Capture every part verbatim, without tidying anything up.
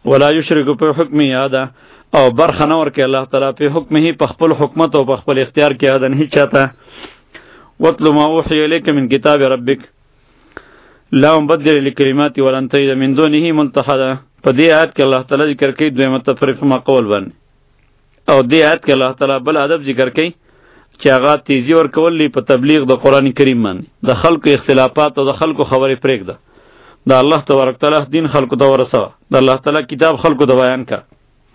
ولا یشرک په حکم یاده او برخه نه ورکړي الله تعالی په حکم هی په خپل حکمت او په خپل اختیار کې یاده نه چاته. واتل ما اوحی الیک من کتاب ربک لا مبدل لکلمات ولن تجد من دونه ملتحدا. په دې آیت کې الله تعالی ذکر کوي دویمه تفریق ما قول باندې، او دې آیت کې الله تعالی بل ادب ذکر کوي چې هغه تیزی ورکول په تبلیغ د قران کریم باندې، د خلکو اختلافات او د خلکو خبرې پرېږده، د الله تبارک تعالی دین خلکو ته ورسوه، د الله تعالی کتاب خلکو ته بیان کا.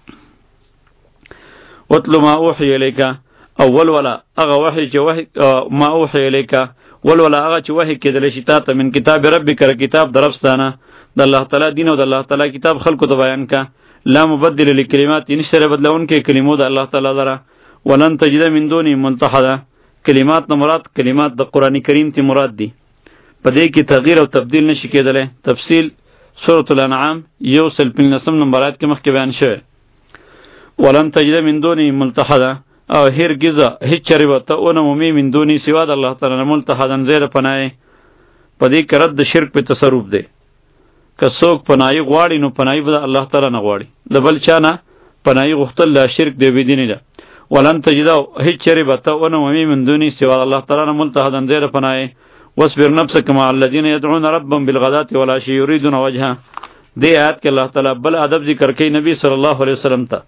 واتل ما اوحی الیک اول ولا هغه وحی چې وحی ما اوحی الیک ول ولا هغه چې وحی کېدل شي تا ته من کتاب ربک کتاب درفستانه د الله تعالی دین او د الله تعالی کتاب خلکو ته بیان کا. لا مبدل لکلمات نشره بدلون کې کلمو د الله تعالی لره. ولن تجد من دونه ملتحدا کلمات نه مراد کلمات د قران کریم تی مراد دي، په دې کې تغییر او تبدیل نشي کېدلی. تفصیل سورۃ الانعام یو سل پنځم نمبر آیت کې مخکې بیان شوی. ولن تجد من دونه ملتحدا او هرگز هیڅ چره وته اون مومي من دونی سوا د الله تعالی ملتحدن زیر پناه. په دې کې رد شرک په تصرف دی، که څوک پناهي غواړي نو پناهي به الله تعالی نه غواړي، د بل چا نه پناهي غوښتل لا شرک دی بيدینه ده. ولن تجد هیڅ چره وته اون مومي من دونی سوا د الله تعالی ملتحدن زیر پناه. واصبر نفسك مع الذين يدعون ربهم بالغداة والعشي يريدون وجهه. دې آیت کې الله تعالی بل ادب ذکر کوي نبی صلی الله علیه وسلم ته.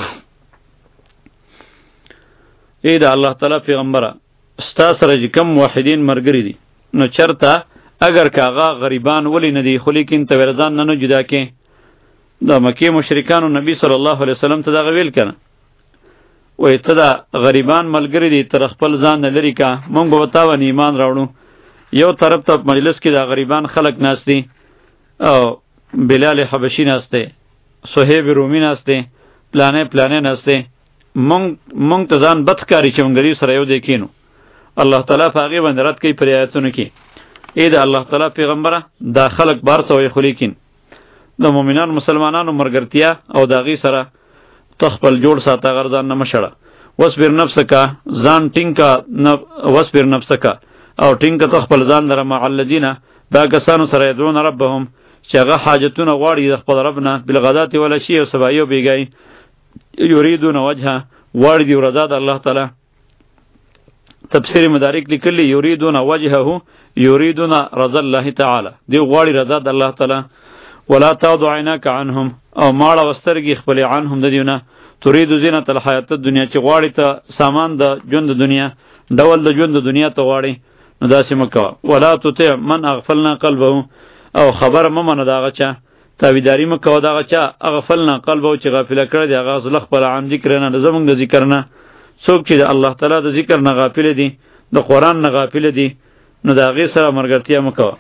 ای دا الله تعالی پیغمبره ستا سره چې کم موحدین مرګری دي نو چرته اگر کاغه غریبان ولی نه دي خو لیکن ته ورزان نه نه جدا کې. د مکه مشرکانو نبی صلی الله علیه وسلم ته دا ویل کنه وای ته دا غریبان ملګری دي تر خپل ځان نه لري کا مونږ به وتا ونی ایمان راوړو. یو طرف ته مجلس کې دا غریبان خلق ناس دي او بلال حبشی ناس دي، صہیب رومی ناس دي، پلانې پلانې ناس دي. مونږ مونږ ته ځان بدکاری چې مونږ لري سره یو دی کینو. الله تعالی فقې باندې رات کوي پر آیاتونو کې. اې دا الله تعالی پیغمبره دا خلق بار سوې خو لیکن د مؤمنانو مسلمانانو مرګرتیا او داغي سره تخپل جوړ ساته غرضان نه مشړه. وصبر نفسک ځان ټینګه وصبر نفسک او ټینګه تخپل ځان لره مع الذین دا کسانو سره یدعون ربهم چې هغه حاجتونه غواړي د خپل رب نه بالغداة والعشي او سبایو بیګای یریدون وجهه غواړي دی رضا د الله تعالی. تفسیر مدارک لیکلی یریدون وجهه یریدون رضا الله تعالی، دی غواړي رضا د الله تعالی. ولا تعد عیناک عنهم او ماړه وسترګي خپل عنهم د دیونه تريد زینت الحیات الدنیا چې غواړي ته سامان د ژوند د دنیا ډول د ژوند د دنیا ته غواړي نو داسې مکوه. ولا تطع من اغفلنا قلبه او خبر ممنه داغه چا تابعداري مکوه داغه چا اغفلنا قلبه چې غافل کړی دی هغه زلخ پر عام ذکر نه زمونږ د ذکر نه. څوک چې د الله تعالی د ذکر نه غافل دي د قران نه غافل دي نو داغه سره مرګرتیا مکوه.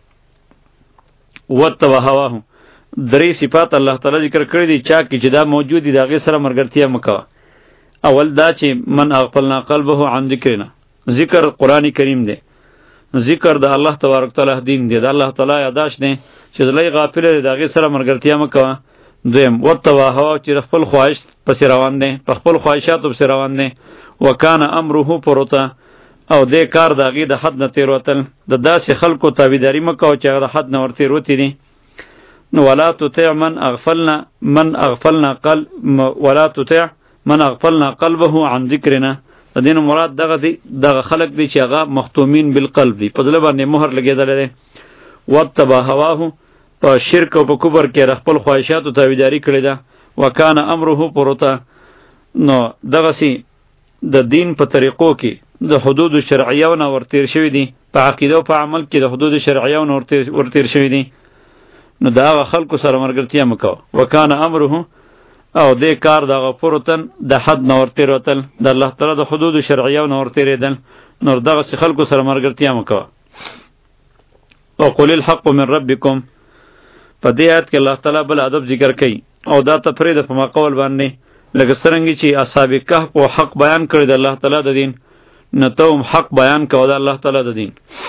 وتو هواه درې صفات الله تعالی ذکر کړی دي چا کې چې دا موجود دي داغه سره مرګرتیا مکوه. اول دا چې من اغفلنا قلبه عن ذکرنا، ذکر قرآن کریم دی، ذکر د الله تبارک تعالی دین دی، د الله تعالی یاداش دی چې دلای غافل دی داغه سره مرګرتیا مکوه. دویم وتو هوا چې خپل خواهش پس روان دی، په خپل خواهشاتو پس روان دی. وکانه امره پروتا او دې کار داغه د حد نه تیر وتل د داسې خلکو تابعداري مکوه چې د حد نه ورته وروتی دي. نو ولا تطع من اغفلنا من اغفلنا قلب ولا تطع من اغفلنا قلبه عن ذکرنا. د دین مراد دغه دی دغه خلق دی چې هغه مختومین بالقلب دی، په دل باندې مهر لګیدل دی. وتبا هواه په شرک او په کفر کې خپل خواهشات او تابعداري کړی ده. وکانه امره پروتا نو دغه سي د دین په طریقو کې د حدود شرعیه او ورتیر شوی دي، په عقیده او په عمل کې د حدود شرعیه او ورتیر شوی دي. نو دا خلکو سره مرګرتیا مکو. وکانه امره او دې کار د غفورتن د حد نور تیر وتل د الله تعالی د حدود شرعیه او نور تیرېدل نور دغه خلکو سره مرګرتیا مکو. او قل الحق من ربکم په دې آیت کې الله تعالی بل ادب ذکر کوي او دا تفرید په مقول باندې لکه څنګه چې اصحاب کهف او حق بیان کړی د الله تعالی د دین نه ته حق بیان کوو د الله تعالی د دین.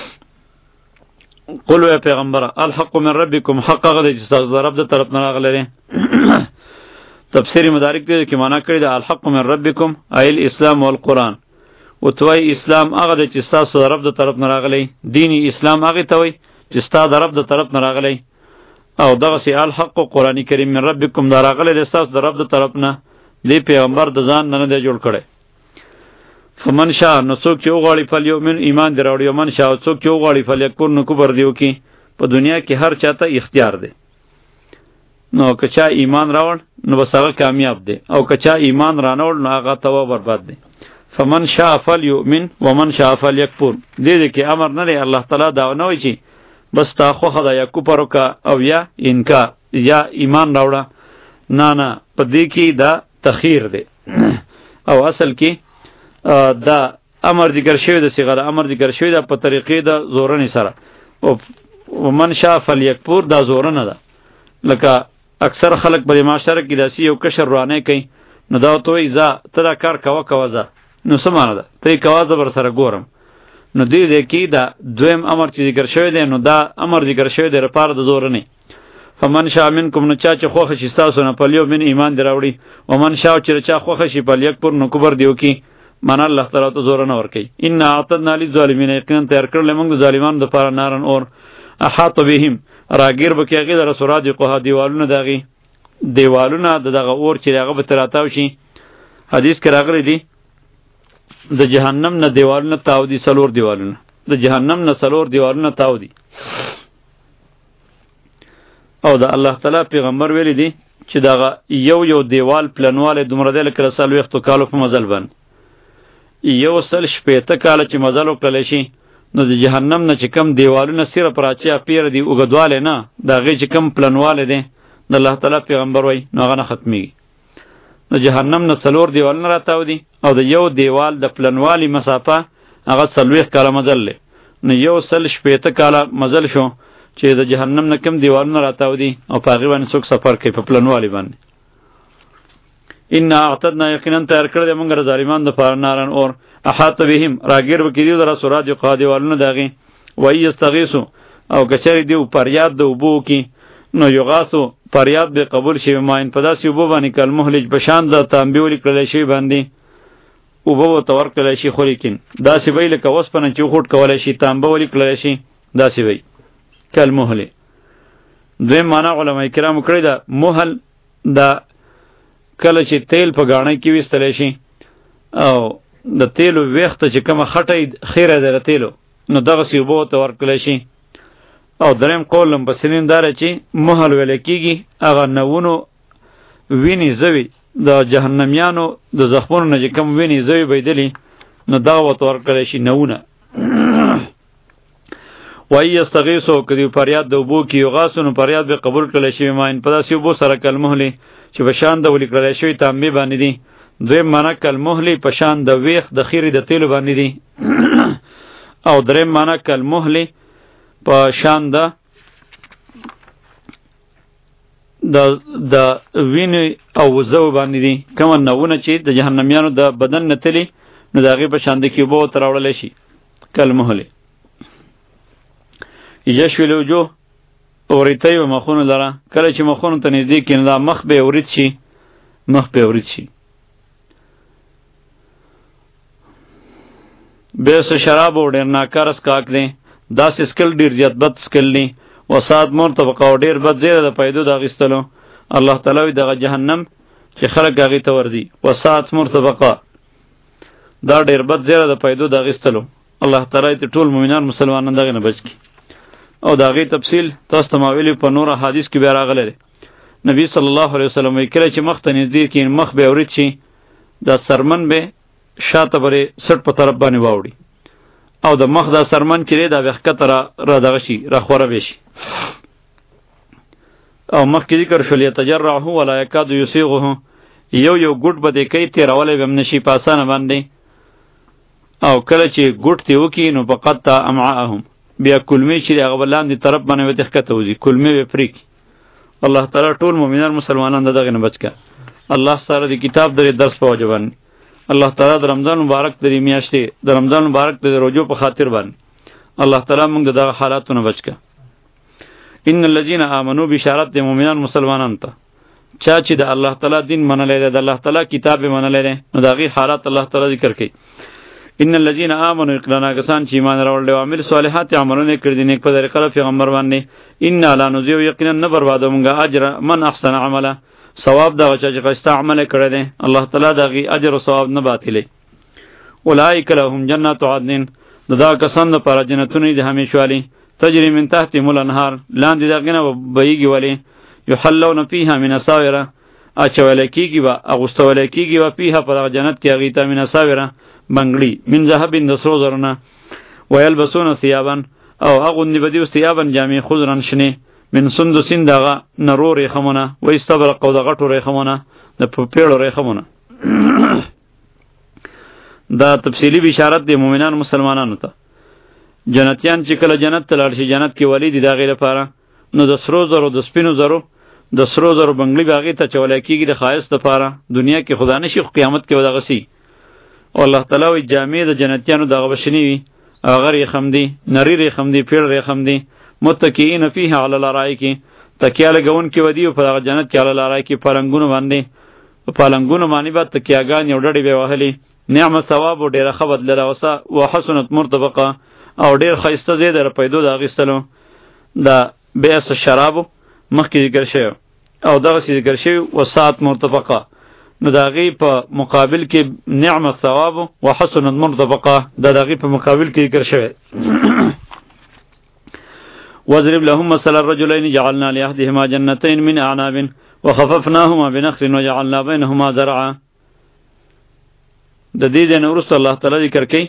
قل یا پیغمبر الحق من ربکم حق هغه چې تاسو رب د طرف نه راغلی. تفسیر مدارک دې کې معنا کړی د الحق من ربکم ایل اسلام والقران او توي اسلام هغه چې تاسو رب د طرف نه راغلی، دینی اسلام هغه توي چې تاسو رب د طرف نه راغلی. او دغه سی الحق قرآن کریم من ربکم دا راغلی دی ستاسو د رب د طرف نه، دی پیغمبر د ځان نه نه دی جوړ کړی. فمن شاء نو څوک چې وغواړي فلیؤمن ایمان دی راوړي، ومن شاء څوک چې وغواړي فلیکفر نو کفر دی وکړي. په دنیا کې هر چاته اختیار دی، نو که چا ایمان راوړ نو بس هغه کامیاب دی، او که چا ایمان رانوړ نو هغه تباه برباد دی. فمن شاء فلیؤمن ومن شاء فلیکفر. دې دې کې امر نه دی، الله تعالی دا نه وایي چې بس تا خوښه ده یا کفر وکړه او یا انکار یا ایمان راوړه، نه نه، په دې کې دا تخیر دی. او اصل کې دا امر ذکر شوی د صيغه امر ذکر شوی د په طریقې د زورنې سره، او ومن شاء فلیکفر دا زورنه ده. لکه اکثر خلک په معاشره کې داسې یو کشر روانه کوي، نو دا ته وایي ځه ته دا کار کوه کوه ځه، نو څه معنی ده؟ ته یې کوه زه بر سره ګورم. نو دې دې کې دا دویم امر چې ذکر شوی دی، نو دا امر ذکر شوی دی لپاره د زورنې. فمن شاء منکم نو چا چې خوښه شي ستاسو نه فلیؤمن ایمان دی راوړي، ومن شاء چې چا خوښه شي فلیکفر نو کفر دی وکړي. معنا الله تعالی ته زور نه ورکوي. ان اعتدنا للظالمین، یقینا تیار کړل موږ د ظالمانو دپاره نارن اور احاط بهم، راګیر به کې هغې لره سرادقها دیوالونه د هغې دیوالونه د دغه اور چې هغه به ترې راتاو شي. حدیث کې راغلی دی د جهنم نه دیوالونه تاو دي، څلور دیوالونه د جهنم نه څلور دیوالونه تاو دي. او د الله تعالی پیغمبر ویلی دی چې دغه یو یو دیوال پلنواله دومره دی لکه د څلوېښتو کالو په مزل باندې. یو سل شپېته کاله چې مزل وکړلی شي، نو د جهنم نه چې کم دیوالونه صرف راچیا پیره دي اوږدوالی نه، د هغې چې کم پلنوالی دی د الله تعالی پیغمبر وایي نو هغه نه ختمیږي. د جهنم نه څلور دیوالونه راتاو دي، او د یو دیوال د پلنوالي مسافه هغه څلوېښت کاله مزل دی. نو یو سل شپېته کاله مزل شو چې د جهنم نه کم دیوالونه راتاو دي، او په هغې باندې څوک سفر کوي په پلنوالي باندې. انا اعتدنا، یقینا تیار کړی دی موږ د ظالمانو دپاره نارن اور احاط بهم، راګیر به کړي دي لره سرادقها دیوالونه د هغې. وایي یستغیثو، او که چېرې دي فریاد د اوبو وکړي، نو یغاثو فریاد به قبول شي ماین په داسې اوبو باندې کالمهل په شان د تانبې ولې کړلی شوي باندې اوبه ورته ورکړلی شي، خو لیکن داسې به یې لکه اوسپنه چې وخوټ کولی شي تانبه ولې کړلی شي، داسې به یې کالمهل. دویم معنا علما کرامو کړې ده، مهل دا کله چې تیل په ګاڼۍ کې ویستلی شي، او د تیلو ویښته چې کومه خټه خیره ده د تیلو، نو دغسې اوبه ورته ورکړلی شي. او دریم قول مفسرین دا چې مهل ویلی کېږي هغه نوونو وینې زوي د جهنمیانو د زخمونو نه چې کوم وینې زوي بهیدلي، نو دغه ورته ورکړلی شي نوونه. وایي یستغیثو، که دوی فریاد د اوبو کې یغاثو، نو فریاد به قبول کړلی شوي ماین په داسې اوبو سره کالمهلې چې په شان د ولي کړلی شوي تانبې باندې دي. دویم معنا کالمهلې په شان د ویښ د خیرې د تیلو باندې دي. او دریم معنا کالمهلې په شان د د وینې او وزو باندې دي، کومه نوونه چې د جهنمیانو د بدن نه تلي، نو د هغې په شان د کې اوبه ورته راوړلی شي کالمهلې. یشوي الوجوه، اوریتی و مخونو لره، کله چې مخونو ته نږدې کړي نو دا مخ به یې ورید شي، مخ به یې ورید شي. بیس شراب و ډېر ناکاره څښاک دی، داسې څکل ډېر زیات بد څکل دي. وسعت مرتفقه، او ډېر بد زیره د پیدو د اخیستلو. الله تعالی وایي دغه جهنم چې خلک هغې ته ورځي، وسعت مرتفقه، دا ډېر بد زیره د پیدو د اخیستلو. الله تعالی ته ټول مؤمنان مسلمانان دغې نه بچ کړي. او د هغې تفصیل تاسو ته ما ویلي په نور حدیث کې بیا راغلی دی. نبی صلی الله علیه وسلم وایي کله چې مخ ته نږدې کړي مخ به یې ورید شي، دا سرمن به شاته به سټ په طرف باندې واوړي، او د مخ دا سرمن چې دی دا به ښکته را را دغه شي را خوره به شي. او مخکې ذکر شول یتجرعه ولا یکاد یسیغه، یو یو ګوټ به دې کوي تېرولی به هم نه شي په اسانه باندې. او کله چې ګوټ تې وکړي نو فقطع امعاءهم، بیا کلمې چې دی هغه به لاندې طرف باندې به ترې ښکته وځي، کلمې به پرې کړي. الله تعالی ټول مؤمنان مسلمانان د دغې نه بچ کړه. الله سره د کتاب درې درس په وجه باندې الله تعالی د رمضان مبارک د میاشتې د رمضان مبارک د روزو په خاطر باندې الله تعالی موږ دغه حالاتو نه بچ کړه. ان الذين امنوا بشارت د مؤمنان مسلمانان ته چا چې د الله تعالی دین منلی دی، د الله تعالی کتاب یې منلی دی، نو د هغې حالات الله تعالی ذکر کوي. ان الذين آمنوا اقلانا کسان چې ایمان راوړل او عمل صالحات عملونه کړی دي نیک په طریقه پیغمبر باندې ان لا نذيع یقینا نه بربادو مونږه اجر من احسن عمله ثواب دا چې ښه عمل کړی دی الله تعالی دغه اجر او ثواب نه باطلې اولئک لهم جنات عدن دا کسان د پر جنتونه دي همیشوالی تجری من تحتهم الانهار لاندې دغه نه بهیږي ولی یحلون فیها من اساور اچول کیږي وا اغوستول کیږي وا فیها پر جنت کې هغه ته من اساور بنگړي من ذهب د سرو زرونه ويلبسون ثيابا او اغوندي بدیو ثيابا جامع خضرن شنه من سندسین دغه نرور خمونه و استبرق او دغه ټوره خمونه د پیړو خمونه دا تفصیلی بشارت دی مؤمنان مسلمانانو ته جنتیان چې کله جنت ته لاړ شي جنت کې ولی دی دا غیر لپاره نو د سرو زرو د سپینو زرو د سرو زرو بنگلی باغی ته چولای کیږي د خایس لپاره دنیا کې خدا نشي قیامت کې ودغه سي او الله تعالی وی جامع د جنتیانو دغه بشنی وی غیر خمدی نری ری خمدی پیر ری خمدی متکئین فیها علی الارائک تکیاله گون کې ودی په دغه جنت کې علی الارائک پلنګونو باندې په پلنګونو باندې با تکیاګان یو ډډې به وهلی نعم ثواب او ډیره خبر لره وسه وحسنت مرتبقه او ډیر خیسته زیاده پیدو د غیستلو دا بیس شراب مخکې ذکر شوی او دغه ذکر شوی وسات مرتفقه نو دغه په مقابل کې نعمت ثواب او حسنت مرتفقه دا دغه په مقابل کې ذکر شوی وضرب لهم مثل الرجلين جعلنا لأحدهما جنتين من أعناب وخففناهما بنخل وجعلنا بينهما زرعا د دې د نورست الله تعالی ذکر کوي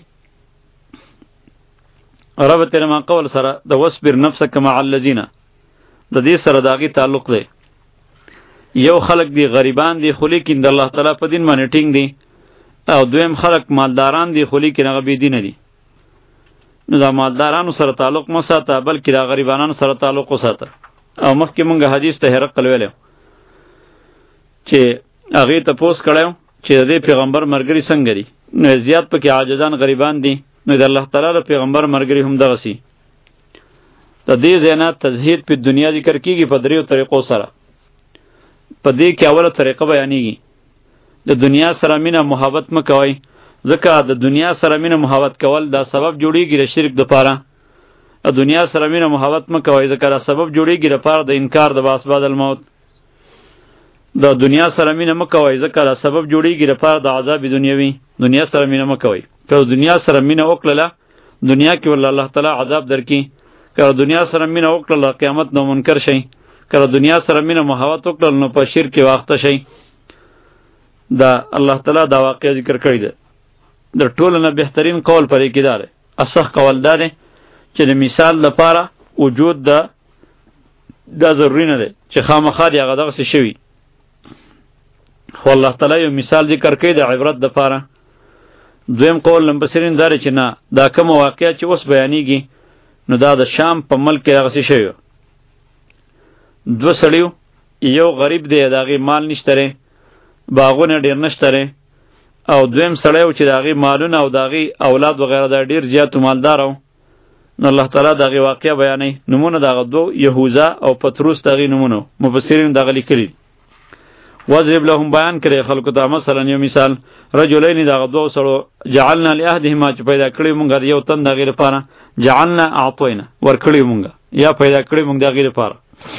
رب تیر ما قول سره د وصبر نفسك مع الذين د دې سره داغي تعلق دی یو خلق دی غریبان دی خو لیکن د الله تعالی په دین باندې ټینګ دی او دویم خلق مالداران دی خو لیکن هغه بی دین دي نو دا مالدارانو سره تعلق مو ساته بلکې دا غریبانو سره تعلق وساته او مخکې مونږه حدیث ته هرقل ویلو چې هغه ته پوس کړو چې د پیغمبر مرګري څنګه دي نو زیات پکې عاجزان غریبان دي نو د الله تعالی د پیغمبر مرګري هم دغه سي د دې زینا تزهید په دنیا ذکر کیږي په دریو طریقو سره په دې کې اوله طریقه بیانېږي د دنیا سره مینه محبت مکوئ ځکه د دنیا سره مینه محبت کول دا سبب جوړیږي د شرک د پاره د دنیا سره مینه محبت مکوئ ځکه دا سبب جوړیږي د پاره د انکار د باس بعد الموت د دنیا سره مینه مکوئ ځکه دا سبب جوړیږي د پاره د عذاب دنیوي دنیا سره مینه مکوئ که دنیا سره مینه وکړه دنیا کې ول الله تعالی عذاب درکې که دنیا سره مینه وکړه قیامت نو منکر شي که دنیا سره مینه محبت وکړه نو په شرک واخته شي دا الله تعالی دا واقعي ذکر کړی دی د ټولو نه بهترین قول پرې کې دار اصح قول دار چې د مثال لپاره وجود دا دا ضروری نه دی چې خامخا دی هغه دغه څه شوی خو الله تعالی یو مثال ذکر کړی د عبرت لپاره دویم قول لمبسرین دار چې نه دا کوم واقعیا چې اوس بیانېږي نو دا د شام په ملک کې هغه څه شوی دو سړیو یو غریب دی داغي مال نشته باغونه ډیر نشته او دویم سړیو چې داغي مالونه او داغي اولاد وغیرہ دا ډیر زیات مالدار او نو الله تعالی داغي واقعیا بیانې نمونه داغه دو یهوذا او پتروس داغي نمونه مفسرین داغه لیکلي وضرب لهم بیان کړي خلکو ته مثلا یو مثال رجلین داغه دو سړو جعلنا لاحدهما چې پیدا کړی مونږ یو تن داغي لپاره جعلنا اعطینا ور کړی مونږ یا پیدا کړی مونږ داغي لپاره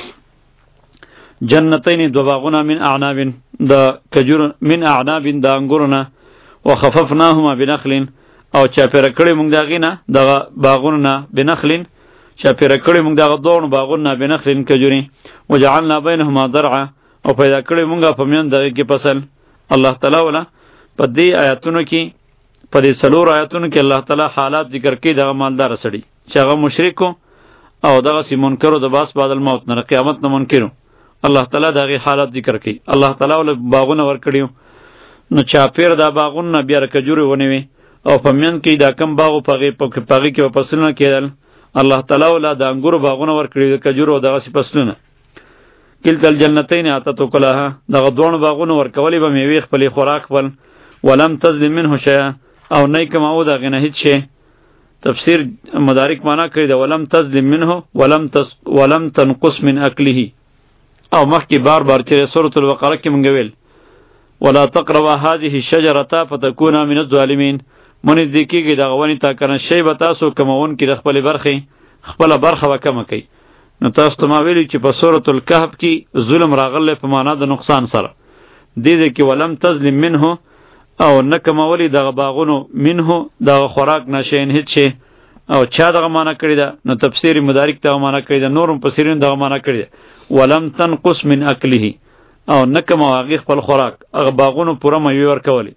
جنتین دو باغونه من اعناب د کجور من اعناب د انګورنا وخففناهما بنخل او چاپیره کړی مونږ داغي نه دغه باغونه بنخل چاپیره کړی مونږ دغه دوه باغونه بنخل کجوري وجعلنا بينهما زرعا او پیدا کړی مونږه په میان دغه کې فصل الله تعالی ولا په دې آیاتونو کې په دې څلور آیاتونو کې الله تعالی حالات ذکر کړي دغه مالدار سړي چې هغه مشرک او دغه سی منکرو د باس بعد الموت نه قیامت نه منکرو الله تعالی دغه حالات ذکر کړي الله تعالی ول باغونه ور کړیو نو چاپیر دا باغونه بیا رکجوري ونیوي او په میان کې دا کم باغو پغې پغې کې فصلونه کېدل الله تعالی ول دا انګور باغونه ور کړی د کجورو دغه سی فصلونه کلتل جنتین اتتو کلاها دغه دوه باغونه ور کولې به میوه خپل خوراک ول ولم تظلم منه شیئا او نه کما او دغه نه هیڅ شی تفسیر مدارک معنا کړی دا ولم تظلم منه ولم تس ولم تنقص من اکله او مخکې بار بار چې سورۃ البقره کې مونږ ویل ولا تقربوا هذه الشجره فتكونا من الظالمين منځ دې کېږي دغه ونې ته که نه شی به تاسو کموونکي د خپلې برخې خپله برخه به کمه کوي. نو تاسو ته ما ویلي چې په سورة الکهف کې ظلم راغلی په معنا د نقصان سره. دې ځای کې ولم تظلم منه او نه کمولی دغه باغونو منه دغه خوراک نه شیئن هیڅ شی. او چا دغه معنا کړې ده؟ نو تفسیر مدارک دغه معنا کړې ده، نور مفسرین دغه معنا کړې ده ولم تنقص من اکله، او نه کمو هغې خپل خوراک، هغه باغونو پوره میوې ورکولې.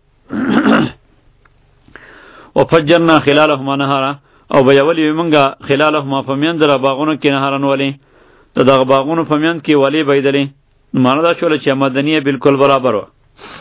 وفجرنا خلالهما نهارا، او بیولې وې مونږه خلالهما په منځ د باغونو کې نهارن ولې، د دغه باغونو په منځ کې ولې بهیدلې. معنا دا شوله چې مدنیه بالکل برابر وه.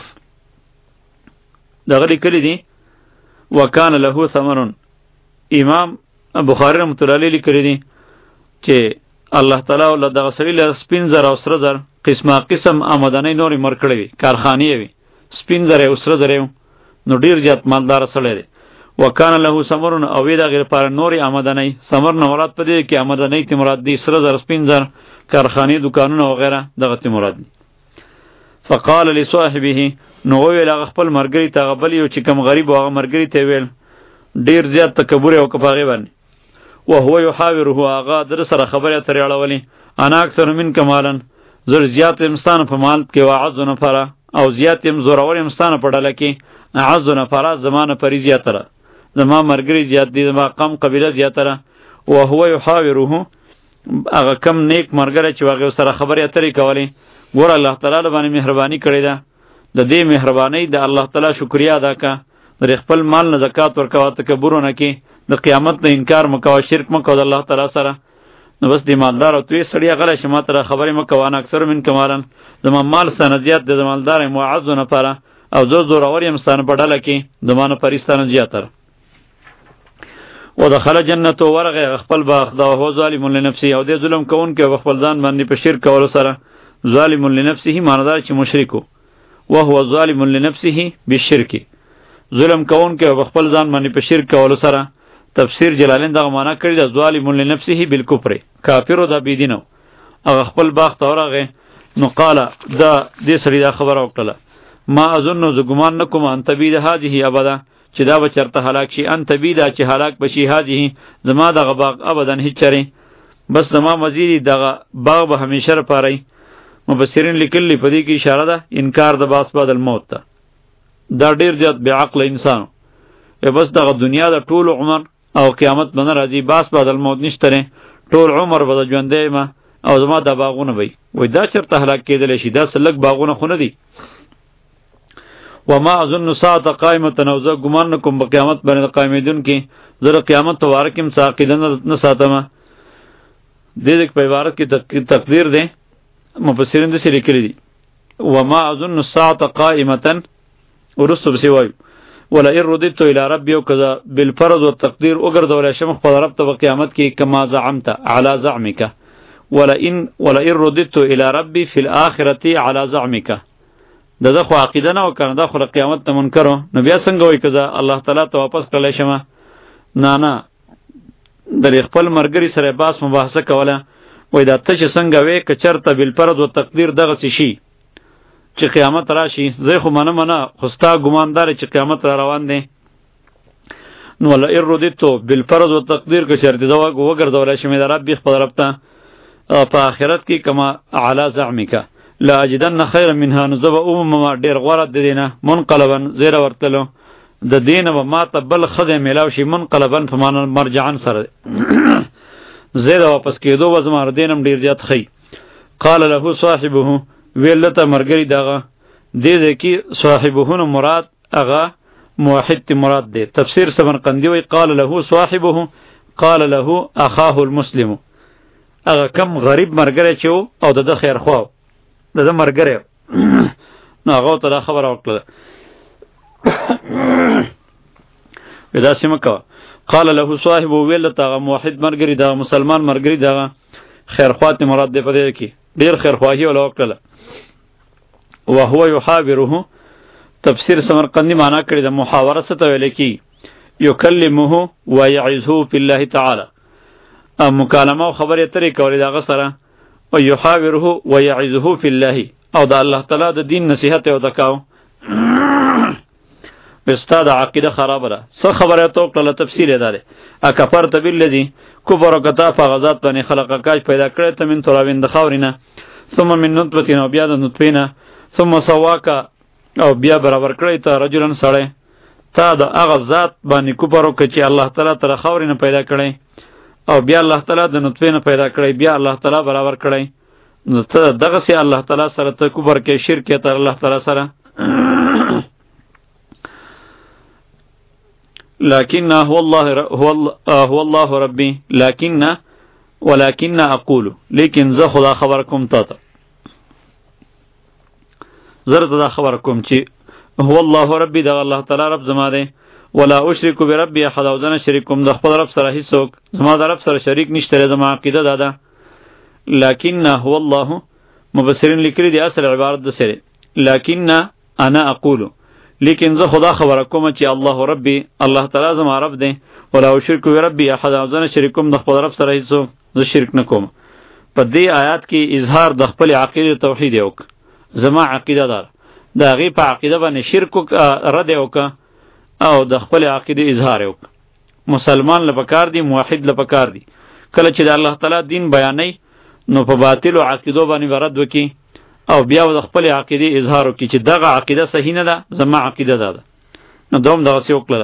دغه لیکلي دي وکان له ثمرون. امام بخاری رحمت الله علیه لیکلی دي چې الله تعالی ول دغه سړي له سپین زر او سره زر قسمه قسم آمدنۍ نورې مرکړې وي، کارخانې وي، سپین زر او سره زر نو ډیر زیات مالدار سړی دی. وکان له ثمرون، او وی دغه لپاره نورې آمدنۍ. ثمر نه مراد په دې کې آمدنۍ ته مراد دي سره زر، سپین زر، کارخانې، دکانونه وغیره دغه ته مراد دي. فقال لصاحبه، نو ویل هغه خپل مرګري ته، هغه بل یو چې کم غریب هغه مرګري ته ویل ډیر زیات تکبر او کفاغه باندې. وهو يحاوره، هغه در سره خبره ترې اړولې، انا اکثر من کمالن، زر زیات امستان په مال کې، واعز نفره، او زیات ام زورور امستان په ډله کې، اعز نفره زمانه پری زیاتره، زما مرګري زیات دي، زما قوم قبیله زیاتره. وهو يحاوره، هغه کم نیک مرګره چې هغه سره خبره اترې کولې. ګور الله تعالی باندې مهرباني کړې ده، د دې مهرباني د الله تعالی شکریا ادا کا. در خپل مال نه زکات ورکوه، تکبر نه کی، د قیامت نه انکار مکوه، شرک مکوه د الله تعالی سره. نو بس دې مالدار او توی سړی غلی شه ما ته خبرې مکوه، انا اکثر من کمالن، زما مال ستانه زیات دی، د مالدار یم، واعز نفره، او زه زورور یم ستانه په ډله کې، زما نه پرې ستانه زیاتره. ودخل جنته، ورغه خپل باغ، دا هو ظالم لنفسه، او دې ظلم کوونکی او خپل ځان باندې په شرک کولو سره. ظالم لنفسه معنی چې مشرکو، وهو ظالم لنفسه بالشرک، ظلم کوونکی او خپل ځان باندې په شرک کولو سره. تفسیر جلالین دغه معنا کړی د ظالم لنفسه بالکفر، کافر او د بيدینو، هغه خپل باغ ته ورغه. نو قال دا دې سړي دا خبره وکړه، ما اظن ز ګمان نکوم ان تبید هذه ابدا، چې دا به چرته هلاک شي، ان تبید چې هلاک بشي هذه زما دغه باغ ابدا هیڅ چره، بس زما مزید دغه باغ به همیشه لپاره. مفسرین لیکلی په دې کې اشاره ده انکار د باس بعد الموت ته. دا ډیر زیات بے عقل انسان، بس دغه دنیا د ټول عمر او قیامت باندې راځي، باس بعد الموت نشته، ټول عمر به ژوندې ما او زما د باغونه وي. وای دا چرته هلاک کېدل شي، دا سلک باغونه خو نه دي. وما اظن ساعه قائمه، نو زه ګمان نکوم په قیامت باندې قائمېدون کې، زه قیامت ته وارکم ساقیدن نه ساتم. دې دې په عبارت کې تقدیر ده، مفسرین دې لیکلي دي وما اظن الساعه قائمه، ورسو بسی وایو ولا ان رددت الى ربي وكذا بالفرض والتقدير، وګرځول شم خپل رب ته قیامت کې کما زعمت على زعمك، ولا ان ولا ان رددت الى ربي في الاخره على زعمك. دغه خو عقیده نه وکړه، دا خو قیامت ته منکرو، نو بیا څنګه وای کذا الله تعالی ته واپس کړل شم؟ نه نه، د خپل مرګري سره باس مباحثه کوله، وای دا ته چې څنګه وې کچرته بالفرض والتقدير دغه شي چې قیامت راشي، زه خو منه منه خو ستا ګماندار چې قیامت را روان دی. نو ولا ان رددتو بالفرض والتقدير که چرته دا وګرځول شم د رب خپل رب ته په آخرت کې کما اعلی زعمک لا اجدن خیر منها، نزب اوم ما ډیر غوړه د دینه منقلبا زیر ورتلو د دینه و ما ته بل خدای میلاو شي، منقلبا فمان مرجعن سره زیر واپس کېدو و زما دینم ډیر زیات خی. قال له صاحبه، ویلته مرګری دغه دې دې کې صاحبهونه مراد هغه موحد تی مراد دی. تفسیر سمرقندی وی قال له صاحبه قال له اخاه المسلم، هغه کم غریب مرګری چې او د خیر خو د مرګری نو هغه ته خبر ورکړه ودا سمکا. قال له صاحبه، ویلته هغه موحد مرګری دغه مسلمان مرګری دغه خیر خواته مراد دی، په دې کې ډیر خیر خواهی ولا وکړه. وهو يحاوره، تفسیر سمرقندی معنا کړی د محاوره څه ته ویل کی، یکلمه ويعظه فی الله تعالی، مکالمه او خبرې اترې کولې دغه سره، او یحاوره ويعظه فی الله، او د الله تعالی د دین نصیحت او دکاو. استاد عقیده خراب ده. څه خبره تو کله تفسیر ده. اکفرت بالذی کفر کتا فغزات باندې خلق کاج پیدا کړی ته من ترابین د خاورینه ثم من نطفه نو بیا د نطفینه ثم سواک او بیا برابر کړی ته رجلن سړی تا د هغه ذات باندې کفر وکړي چې الله تعالی تر خاورینه پیدا کړی او بیا الله تعالی د نطفینه پیدا کړی بیا الله تعالی برابر کړی نو ته دغه سي الله تعالی سره ته کفر کې شرک کې تر الله تعالی سره لكن هو الله هو هو الله ربي لكن ولكن اقول لیکن زه خدا خبر کوم تا ته زه دا خبر کوم چې هو الله ربي دا الله تعالی رب زما دی ولا اشرك بربي احد او زنه شریک کوم د خپل رب سره هیڅ زما د رب سره شریک نشته زما عقیده دا ده لكن هو الله مفسرین لیکلي دي اصل عبارت ده سره لكن انا اقول لیکن زه خدا خبره کوم چې الله ربي الله تعالی زما رب دی ولا اشرك بربي احد او زنه شریک کوم د خپل رب سره هیڅ زه شرک نه کوم. په دې آیات کې اظهار د خپل عقیده توحید یو زما عقیده دار دا غي په عقیده باندې شرک رد یو او د خپل عقیده اظهار یو. مسلمان لپاره دی موحد لپاره دی کله چې د الله تعالی دین بیانې نو په باطل او عقیدو باندې ورد وکي او بیا د خپل عقیده اظهار وکي چې دغه عقیده صحیح نه ده زما عقیده ده نو دوم دغه سی وکړه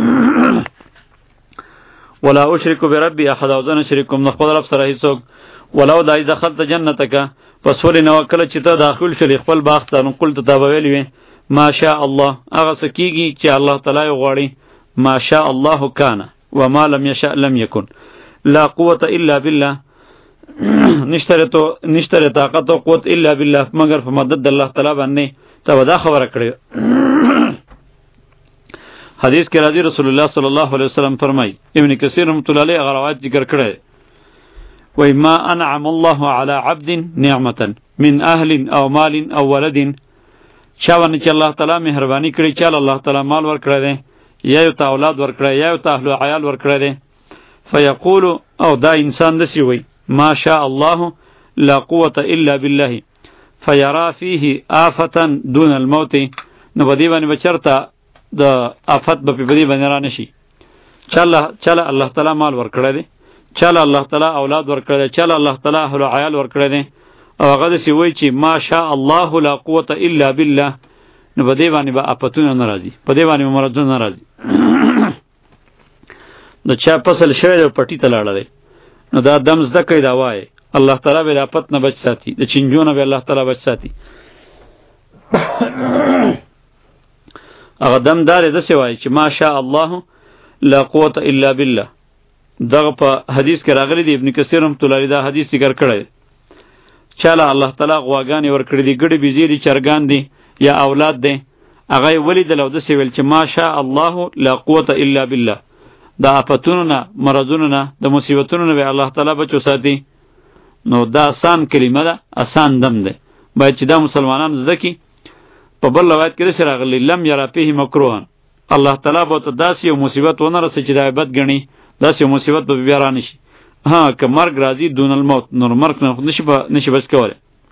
ولا اشرك بربي احد او زنه شریکوم نو خپل رب سره هیڅوک ولو دای دخلت جنتک پس ولې نو کله چې ته داخل شې خپل باغ ته نو قلت ته ویلی وي ما شاء الله هغه سکیږي چې الله تعالی غواړي ما شاء الله کان وما لم يشاء لم يكن لا قوه الا بالله نشتره تو نشتره طاقت او قوت الا بالله مگر په مدد الله تعالی باندې ته ودا خبره کړې حدیث کې راځي رسول الله صلی الله علیه وسلم فرمای ابن کثیر رحمۃ اللہ علیہ روایت ذکر کړی وای ما انعم الله على عبد نعمه من اهل او مال او ولد چاونه چې الله تعالی مهرباني کړی چې الله تعالی مال ورکړی دی یا یو ته اولاد ورکړی یا یو ته اهل عیال ورکړی دی فیقول او دا انسان دسی وای ما شاء الله لا قوه الا بالله فيرى فيه آفة دون الموت نو بدی باندې بچرتا د آفت به په بدی باندې را نشي چله چله الله تعالی مال ورکړی دی چله الله تعالی اولاد ورکړی دی چله الله تعالی اهل عیال ورکړی دی او هغه دسی وای چې ما شاء الله لا قوه الا بالله نو بدی باندې به آفتونه ناراضي په دی باندې مرزونه ناراضي د چا فصل شوی د پټی ته لاړل نو دا دم زده کوي دا وای الله تعالی به آفت نه بچ ساتي د چنجونه به الله تعالی بچ ساتي هغه دم دار د سی وای چې ما شاء الله لا قوه الا بالله دغه په حدیث کې راغلی دی ابن کثیر رحمۃ اللہ علیہ دا حدیث ذکر کړی چاله الله تعالی غواګانی ور کړی دی ګډي بيزي دي چرګان دي یا اولاد دي هغه ولید له د سی ویل چې ما شاء الله لا قوه الا بالله دا اپتونو نه مرزونو نه د مصیبتونو نه به الله تعالی بچو ساتي نو دا آسان کلمه ده آسان دم ده باید چې دا مسلمانان زده کی په بل روایت کې سره غلی لم یرا فيه مکروه الله تعالی به ته داسې یو مصیبت ونه رسي چې دا عبادت غني داسې یو مصیبت به بیا را نشي ها که مرګ راځي دون الموت نور مرګ نه نشي نشي بچ کوله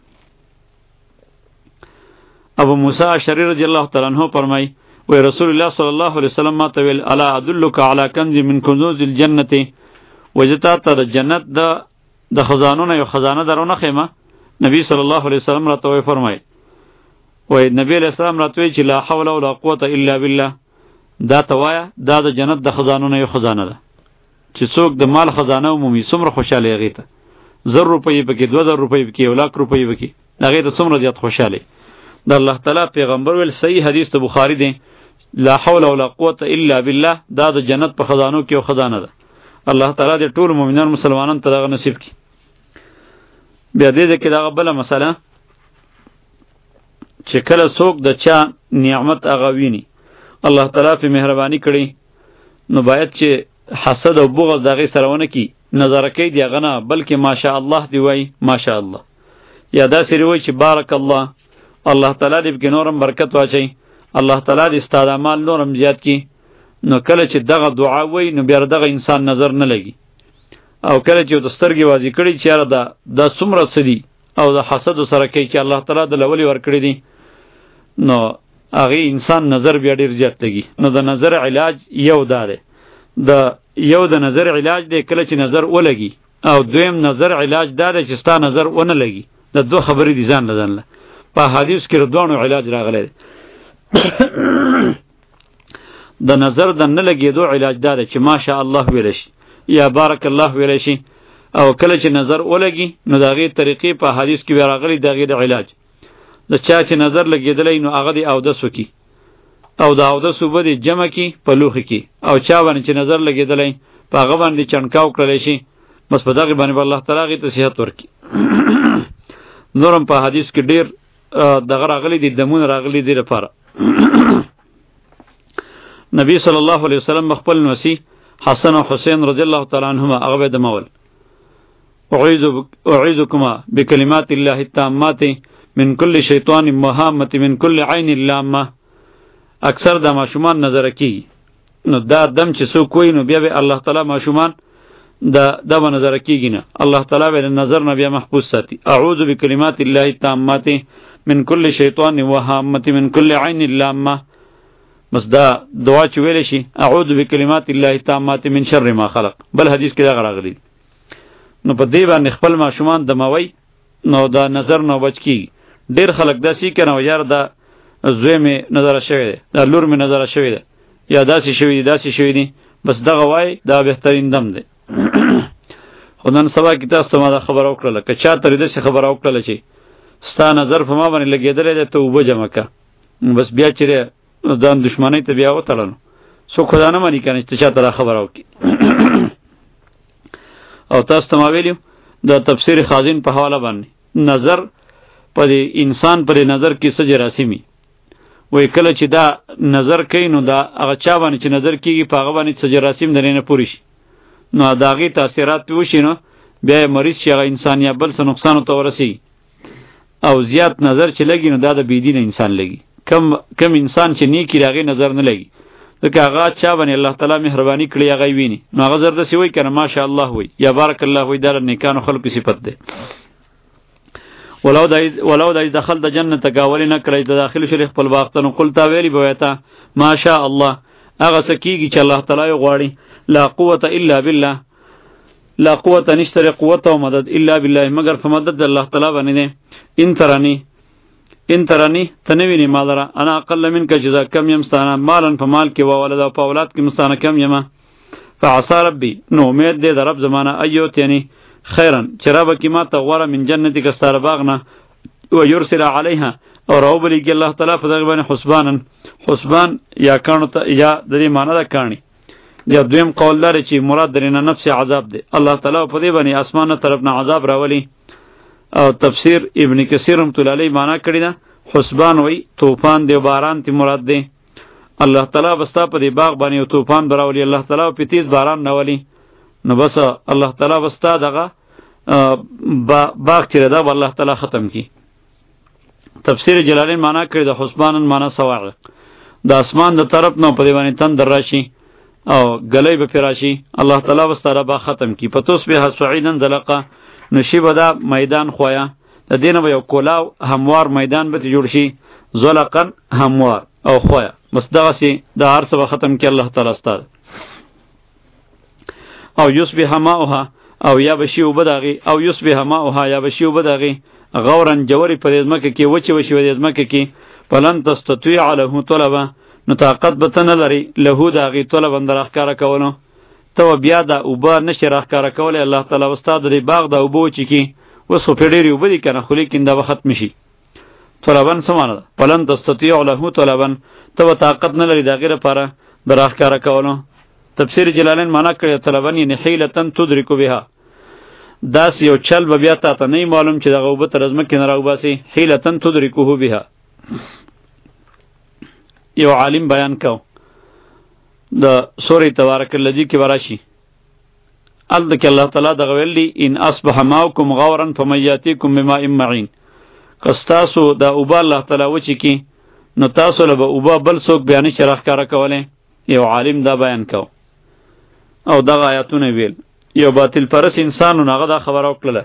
ابو موسی اشعری رضی الله تعالی عنہ فرمای و رسول الله صلی الله علیه وسلم ما تویل الا ادلک علی کنز من کنوز الجنه وجتا تر جنت د د خزانونو یو خزانه درونه خیمه نبی صلی الله علیه وسلم راته فرمای وای نبی علیہ السلام راته چې لا حول ولا قوه الا بالله دا توایا دا د جنت د خزانونو یو خزانه ده چې څوک د مال خزانه عمومي څومره خوشاله یږي ته زر روپۍ پکې دوه زره روپۍ پکې یو لاک روپۍ پکې هغه ته څومره زیات خوشاله د الله تعالی پیغمبر ول صحیح حدیث ته بخاری دی لا حول ولا قوه الا بالله دا د جنت په خزانو کې یو خزانه ده الله تعالی دې ټول مؤمنان مسلمانان ته دغه نصیب کړي بیا دې کې دا بل مسله چې کله څوک د چا نعمت هغه ویني الله تعالی په مهرباني کړي نو باید چې حسد او بغض دغه سرهونه کی نظر کوي دی غنه بلکې ماشاء الله دی وای ماشاء الله یا دا سری وای چې بارک الله الله تعالی دې کې نورم برکت واچي الله تعالی دې ستاد اعمال نورم زیات کی نو کله چې دغه دعا وای نو بیا دغه انسان نظر نه لګي او کله چې د سترګې وازی کړي چې را دا د څومره سدي او د حسد سره کوي چې الله تعالی د لولي ور کړی دي نو هغه انسان نظر بیا ډیر زیات لګي. نو د نظر علاج یو دا دی، د یو د نظر علاج دی کله چې نظر ولګي، او دویم نظر علاج دا دی چې ستا نظر ونه لګي. د دوه خبرې دي ځان لزان له په حدیث کې دوه علاج راغلی دی. د نظر د نه لګېدو علاج دا دی چې ماشاء الله ویل شي یا بارک الله ویل شي، او کله چې نظر ولګي نو د هغې طریقې په حدیث کې بیا راغلی د هغې د علاج. د چا چې نظر لګېدلی نو هغه دې اودس وکړي، او د اودس اوبه دې جمع کړي په لوښي کې، او چا باندې چې نظر لګېدلی په هغه باندې چڼکاو کړلی شي، بس په دغې باندې به الله تعالی هغې ته صحت ورکړي. نورم په حدیث کې ډېر دغه راغلی دي، دمونه راغلی دي لپاره. نبی صلی الله علیه وسلم خپل نوسی حسن او حسین رضی الله تعالی عنهما هغه به دمول. اعوذکما بکلمات الله التامات من کل شیطان مهامه من کل عین لامه. اکثر د ماشومان نظر کی نو دا دم چې سو کوی نو بیا به الله تعالی ماشومان دا د نظر کیږي نه، الله تعالی به نظر نه بیا محفوظ ساتي. اعوذ بکلمات الله التامات من کل شیطان وهامه من کل عین لامه. بس دا دعا چې ویل شي اعوذ بکلمات الله التامات من شر ما خلق. بل حدیث کې دا راغلی. نو په دې باندې خپل ماشومان دموي نو دا نظر نو بچ کی. ډیر خلک داسې کنه یار دا زوی می نظر شوی دی، دا لور می نظر شوی دی، یا داسې شوی دی داسې شوی دی، بس دغه وای دا بهترین دم دی. خو نن سبا کې تاسو ته ما دا خبره وکړله که چا ته داسې خبره وکړله چې ستا نظر په ما باندې لګېدلی دی ته اوبه جمع که، بس بیا چېرې ځان دشمنۍ ته بیا وتړه نو څوک خو دا نه مني که نه چې ته چا ته دا خبره وکړي. او تاسو ته ما ویلي د تفسیر خازن په حواله باندې نظر په دې انسان پر نظر کې څه جراثیمي وای کله چې دا نظر کوي نو دا هغه چا باندې چې نظر کیږي په هغه باندې څه جراثیم درې نه پوری شي، نو دا غي تاثیرات وشي نو بیا مریض شي، هغه انسان یا بل څه نقصان ته ورسي. او زیات نظر چې لګي نو دا د بيدین انسان لګي. کم کم انسان چې نیکی راغی نظر نه لګي ځکه هغه چا باندې الله تعالی مهرباني کړی هغه ویني، نو هغه زرد سی وای کنه ماشاء الله وای یا بارک الله وای دا نیکانو خلقو صفت ده. ولو دای ولو دای دخل د جنت گاولی نه کړی د داخل شریخ په باغتنو قلتا ویلی بویتا ماشاء الله. هغه سکیږي چې الله تعالی غواړي. لا قوت الا بالله، لا قوت نشتره قوت او مدد الا بالله مگر په مدد د الله تعالی باندې نه. ان ترانی ان ترانی تنوینی مالرا انا اقل منک جزا کم یم ستانه مالن په مال کې و ولدا په اولاد کې مستانه کم یم. فعصى ربي نو امید دې د رب زمانہ ایوت یعنی خیرن چرابه کی ما ته غوړه من جنتی که ستاره باغنه و یرسل علیها او راو بلی کی الله تعالی په دغه باندې حسبانن حسبان یا کانو ته یا د دې معنی ده کانی. یا دویم قول لري چې مراد درینه نفس عذاب ده، الله تعالی په دې باندې اسمانه طرف نه عذاب راولي. او تفسیر ابن کثیر رحمۃ اللہ علیہ معنی کړی ده حسبان وای طوفان دی باران تی مراد ده. الله تعالی بستا په دې باغ باندې طوفان براولي، الله تعالی په تیز باران نولي، نو بس الله تعالی بستا دغه باغ چې دا الله تعالی ختم کی. تفسیر جلالین معنی کړی د حسبانن معنی سواعق د اسمان د طرف نو په دی باندې تندر راشي او غلې به فراشي، الله تعالی بستا باغ ختم کی. پتوس به سعیدن زلقه نشي بدا میدان خویا د دینه به یو کولاو هموار میدان به جوړ شي، زلقن هموار او خویا مصدغسی د هر څه ختم کی الله تعالی استاد. او یصبح ماؤها او یا بشی وبداغي او یصبح ماؤها یا بشی وبداغي غورن جوری په ځمکه کې وچی وشي په ځمکه کې پلن تستطيع له طلبا نو طاقت به تنه لري له داغي طلب اندر اخکار کولو تو بیا دا اوبه نشه راخکار کول الله تعالی استاد دی باغ دا اوبو چی کی وسو پیډری وبدي کنه خو لیکن دا ختم شي. طلبن سمانه پلن تستطيع له طلبا تو طاقت نه لري دا غیر لپاره در اخکار کولو. تفسیر جلالین معنی کړی طلبن یعنی حیلتن تدرک بها داس یو چل به بیا تا ته نه معلوم چې دغه وبته رزمه کې نه راوباسي حیلتن تدرکه بها. یو عالم بیان کو د سورې تبارک الذی کې وراشي ال دک الله تعالی دغه ویلی ان اصبح ماؤکم غورا فمیاتیکم بماء معین. کستاسو دا اوبا الله تعالی وچی کی نو تاسو له اوبا بل څوک بیان شرح کار کوله. یو عالم دا بیان کو او دغه آیاتونه ویل. یو باطل پرس انسانو هغه دا خبره وکړه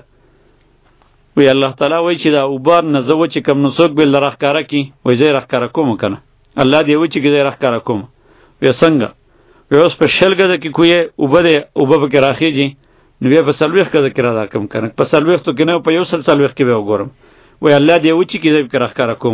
وی الله تعالی وای چې دا اوبار نه زو چې کم نو څوک بل راخکاره کی وای زه راخکاره کوم کنه الله دې و چې کې راخکاره کوم. وی څنګه؟ وی اوس په شل ګزه کې کوی اوبه دی اوبه پکې راخیږي نو بیا په څلوېښت ګزه کې را کم کنه په څلوېښتو کې نه په یو سل څلوېښت کې به وګورم. وی الله دې و چې کې زه پکې راخکاره کوم.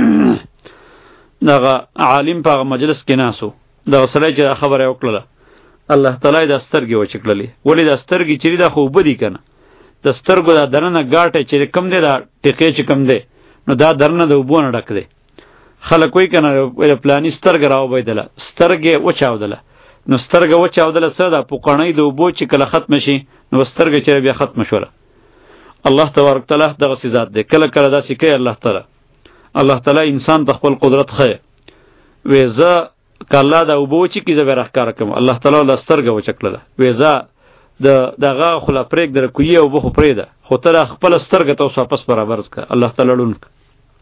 دغه عالم په هغه مجلس کې ناسو دغه سړی چې خبره یې وکړله الله تعالی د سترګې وچې کړلې. ولې د سترګې چې دا خو اوبه دي که نه د سترګو دا دننه ګاټی چې کم دی دا ټیقې چې کم دی نو دا دننه د اوبو نه ډک دی. خلک وایي که نه پلاني سترګه راوبیدله سترګې وچاودله نو سترګه وچاودله څه ده پوکڼۍ د اوبو چې کله ختمه شي نو سترګه چې بیا ختمه شوله. الله تبارک تعالی دغسې ذات دی. کله کله داسې کوي الله تعالی الله تعالی انسان ته خپل قدرت ښیي. وی زه که الله دا اوبه وچې کړي زه بیا راښکاره کوم. الله تعالی له سترګه وچه کړله. وی زه د دغه خو لا پرېږده کویې اوبه خو پرېږده خو ته را خپله سترګه ته اوس واپس برابر کړه. الله تعالی ړوند کړه.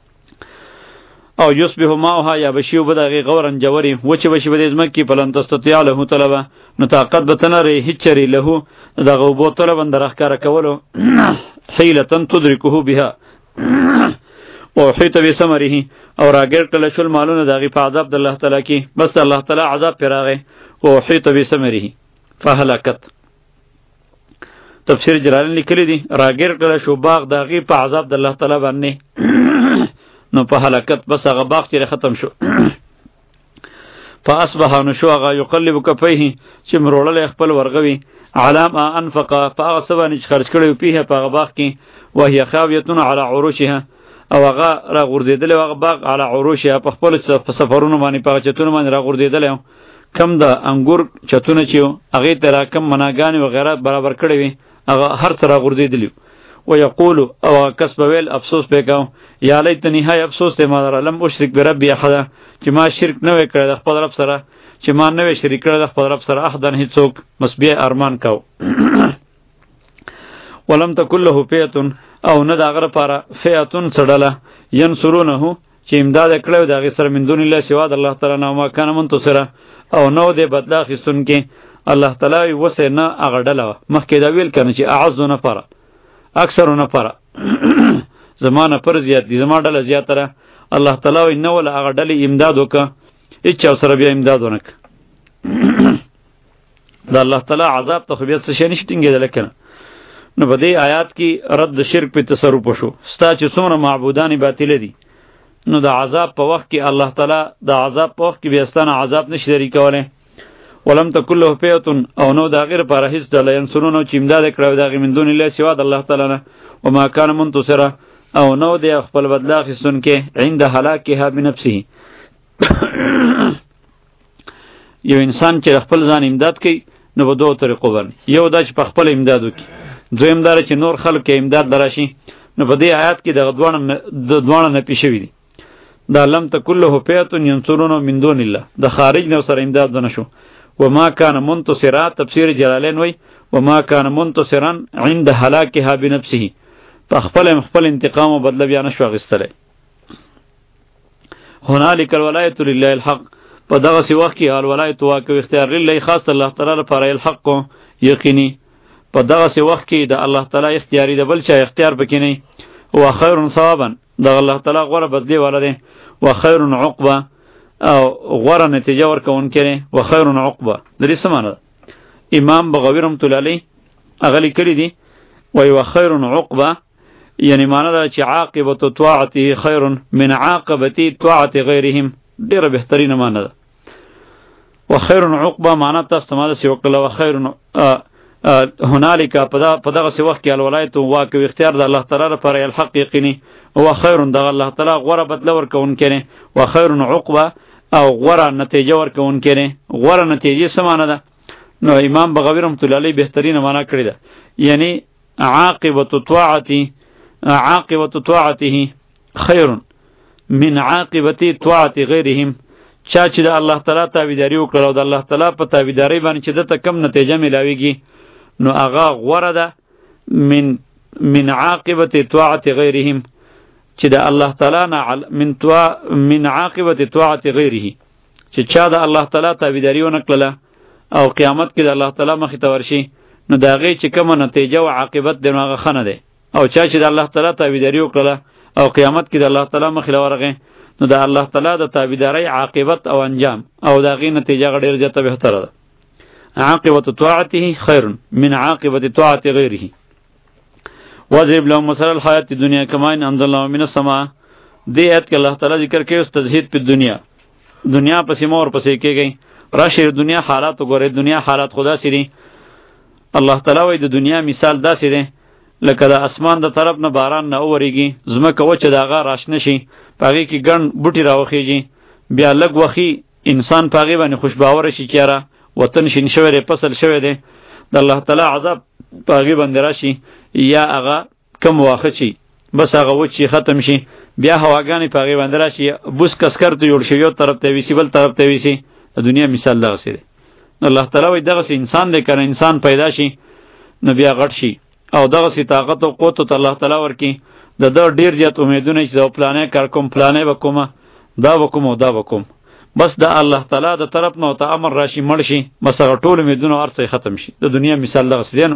او یصبح ماؤها یا بشي اوبه د هغې غورن جوړې وچې بشي به دې ځمکې فلن تستطیع له طلبه نو طاقت به ته نه لرې هېڅ چرې له دغه اوبو طلبا د راښکاره کولو حیلة تدرکه بها واحیط بثمره او راګیر کړله شول مالونه د هغې په عذاب د الله تعالی کې بس د الله تعالی عذاب پرې راغی واحیط بثمره فهلکت. تفسیر جلالین لیکلی دی راګیر کړله شو باغ د هغې په عذاب د الله تعالی باندې نو په هلاکت بس هغه باغ چې ختم شو. فاصبح نو شو هغه یقلب کفیه چې مروړلی خپل ورغوي علی ما انفق په هغه څه باندې چې خرج کړی و فیه په هغه باغ کې وهي خاویة علی عروشها او هغه راغورځېدلی و هغه باغ علی عروشها په خپلو سفرونو باندې په هغه چتونو باندې راغورځېدلی و. کم د انګور چتونه چې و هغې ته را کم مناګانې وغیره برابر کړی وي هغه هر څه راغورځېدلي و. ویقولو او کس به ویل افسوس به کوم یا لیتنی های افسوس دی ما لره لم اشرک بربی احدا چې ما شرک نه وی کړی د خپل رب سره چې ما نه وی شریک کړی د خپل رب سره احدا هیڅوک بس بیا ارمان کو. ولم تکن له فئة او نه د هغه لپاره فئة څه ډله ینصرونه چې امداد یې کړی و د هغې سره من دون الله سوا د الله تعالی نه وما کان منتصره او نه و دی بدله اخیستونکي. الله تعالی وسې نه هغه ډله وه مخکې دا ویل که نه چې اعز نفره اکثر نفره زما نفر زیات دي زما ډله زیاته ده. الله تعالی وایي نه وله هغه ډلې امداد وکړه هېڅ چا سره بیا امداد ونه کړه. د الله تعالی عذاب ته خو بیا څه شی نشي ټینګېدلی که نه. نو په دې آیات کې رد شرک په تصرف وشو. ستا چې څومره معبودانې باطله دي نو د عذاب په وخت کې الله تعالی د عذاب په وخت کې بیا ستانه عذاب نشي لرې کولی. ولم تکن له فئة او نو د هغې لپاره هېڅ ډله ینصرونه چې امداد یې کړی و د هغې من دون الله سوا د الله تعالی نه وما کان منتصره او نو دی خپل بدله اخیستونکی عند هلاکها بنفسه. یو انسان چې خپل ځان امداد کوي نو په دوو طریقو باندې یو دا چې په خپل امداد وکړي دویم دا چې نور خلک یې امداد لراشي. نو په دې آیات کې دغه دواړه نفي شوي دي. دا لم تکن له فئة ینصرونه من دون الله د خارج نه سره امداد ونه شو. وما کان منتصرا تفسیر جلالین وی وما کان منتصرا عند هلاکها بنفسه په خپل خپل انتقام او بدله بیا نشو اخیستلی. هنالک الولایة لله الحق په دغسې وخت کې الولایة واک او اختیار لله خاص الله تعالی لپاره الحق یقیني په دغسې وخت کې د الله تعالی اختیاري د بل چا اختیار پکې نه و خیر ثوابا د الله تعالی غوره بدلی والا دی و خیر عقبه او غوره نتیجه ورکوونکی دی و خیر عقبه. د دې څه معنی ده؟ امام بغوی رحمت الله علیه هغه لیکلي دي وایي و خیر عقبه یعنی معنی ده چې عاقبت طاعته خیر من عاقبت طاعت غیرهم ډیره بهترینه معنی ده. و خیر عقبه معنی تاسو ته ما داسې وکړله و خیر هنالک په دغسې وخت کې الولایت واک او اختیار د الله تعالی لپاره الحق یقیني و خیر دغه الله تعالی غوره بدله ورکوونکی دی و خیر عقبه او غوره نتیجه ورکوونکی دی. غوره نتیجې څه معنی ده؟ نو امام بغوی رحمت الله علیه بهترینه معنی کړې ده یعنی عاقبت طاعته عاقبت طاعته خیر من عاقبت طاعت غیرهم. چا چې د الله تعالی تابعداري وکړه او د الله تعالی په تابعداري باندې چې دته کم نتیجه میلاویږي نو هغه غوره ده من من عاقبت طاعت غیرهم چې د الله تعالی نه من طاع من عاقبت طاعت غیره چې چا د الله تعالی تابعداري ونه کړله او قیامت کې د الله تعالی مخې ته ورشي نو د هغې چې کومه نتیجه او عاقبت دی نو هغه ښه نه دی. او چا چې د الله تعالی تابعداري وکړله او قیامت کې د الله تعالی مخې ته ورغی نو د الله تعالی د تابعداري عاقبت او انجام او د هغې نتیجه ډېر زیاته بهتره ده. عاقبت طاعته خیر من عاقبت طاعت غیره. واضرب لهم مثل الحیات الدنیا کما ان انزلناه من السماء. دې آیت کې الله تعالی ذکر کوي اوس تزهید په دنیا دنیا پسې مور پسې کېږي. راشي دنیا حالات وګورئ، دنیا حالات خدا سي دي. الله تعالی وایي د دنیا مثال داسې دی لکه د اسمان د طرف نه باران نه اورېږي، ځمکه وچه د هغه راشنه شي، په هغې کې ګڼ بوټي راوخېږي، بیا لږ وخي انسان په هغې باندې خوشباوره شي چې یاره وطن شین شوی دی، فصل شوی دی. د الله تعالی عذاب په هغې باندې راشي یا هغه کم واښه شي، بس هغه وچ شي، ختم شي، بیا هواګانې په هغې باندې راشي، بوس کسکر ته جوړ شي، یو طرف ته ویسي بل طرف ته ویسي. د دنیا مثال دغسې دی. الله تعالی وایي دغسې انسان دی که انسان پیدا شي نو بیا غټ شي او دغسې طاقت او قوت ته الله تعالی ورکړي د ده ډېر زیات امیدونه چې زه پلانی کار کوم، پلانی به کومه، دا به کوم او دا به کوم، بس د الله تعالی د طرف نه ورته امر راشي مړ شي، بس هغه ټول امیدونه هر څه ختم شي. د دنیا مثال دغسې دی. نو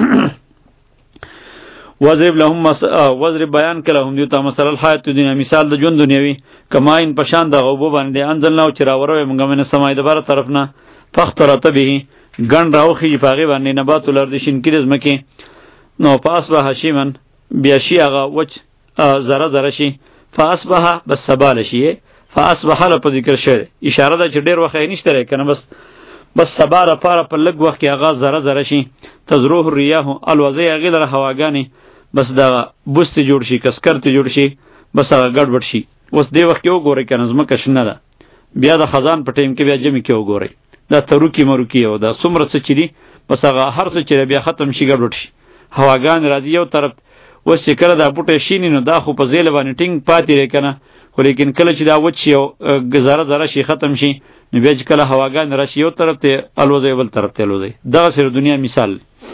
وضرب لهم مس... وضرب بیان کړه هم دیو ته مثل الحیات دنیا مثال د ژوند دنیوي کما ان پشان د غوبو باندې انزلناه چې راوروي موږ من سمای د بره طرف نه فاخترت به ګڼ راوخي په هغې باندې نبات الارض شینکي د ځمکې نو فاصبح هشیما بیا شي هغه وچ ذره ذره شي فاصبح بس سباله شي فاصبح له په ذکر شوی اشاره ده چې ډېر وخت یې نشته دی که نه بس بس سبا لپاره په لږ وخت کې هغه ذره ذره شي تزروح الریاح الوځي هغې لره هواګانې بس دغه بوس ته جوړ شي، کسکر ته جوړ شي، بس هغه ګډوډ شي. اوس دې وخت کې وګورئ که نه ځمکه شنه ده، بیا د خزان په ټایم کې بیا جمع کې وګورئ دا تروکي مروکي او دا څومره څه چې دي بس هغه هر څه چې بیا ختم شي ګډوډ شي، هواګانې راځي یو طرف. اوس چې کله دا بوټی شیني نو دا خو په زیله باندې ټینګ پاتې دی که نه، خو لیکن کله چې دا وچ شي او ذره ذره شي ختم شي نو بیا چې کله هواګانې راشي یو طرف ته الوځي بل طرف ته الوځي. دغسې د دنیا مثال.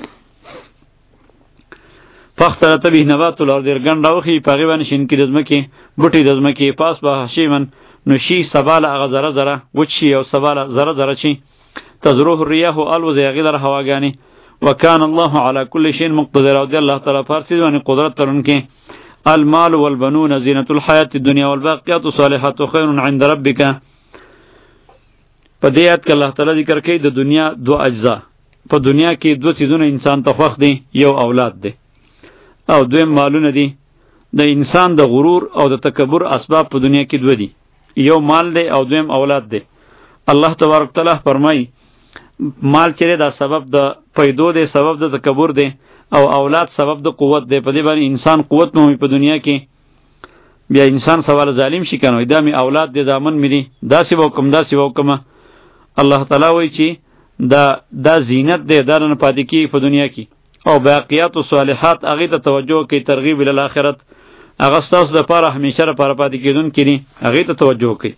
فاختلط به نبات الارض ګڼ راوخي په هغې باندې شینکي د ځمکې بوټي د ځمکې فاصبح هشیما نو شي سباله هغه ذره ذره وچ شي او سباله ذره ذره شي تزروح الریاح الوځي هغې لره هواګانې وکان الله علی کل شیء مقتدر او دی الله تعالی په هر څیز باندې قدرت لرونکی. المال والبنون زینة الحیاة الدنیا والباقیات الصالحات خیر عند ربک. په دې آیت کې الله تعالی ذکر کوي د دنیا دو اجزا. په دنیا کې دو څیزونه انسان ته خوښ دي، یو اولاد دی او دویم مالونه دي. د انسان د غرور او د تکبر اسباب په دنیا کې دو دي، یو مال دی او دویم اولاد دی. الله تبارک تعالی فرمایي مال چې دا سبب د پیدو دی، سبب د تکبر دی، او اولاد سبب د قوت دی. په دې باندې انسان قوت مومي په دنیا کې، بیا انسان سوال ظالم شي کنه دا می اولاد دی دامن می دی داسې وکم داسې وکم. الله تعالی وایي چې دا دا زینت دی، دا نه پاتې کیږي په دنیا کې. او باقیات الصالحات هغې ته توجه کوي، ترغیب الی الاخرت، هغه ستاسو دپاره همیشه لپاره پاتې کېدونکي دي، هغې ته توجه کوي.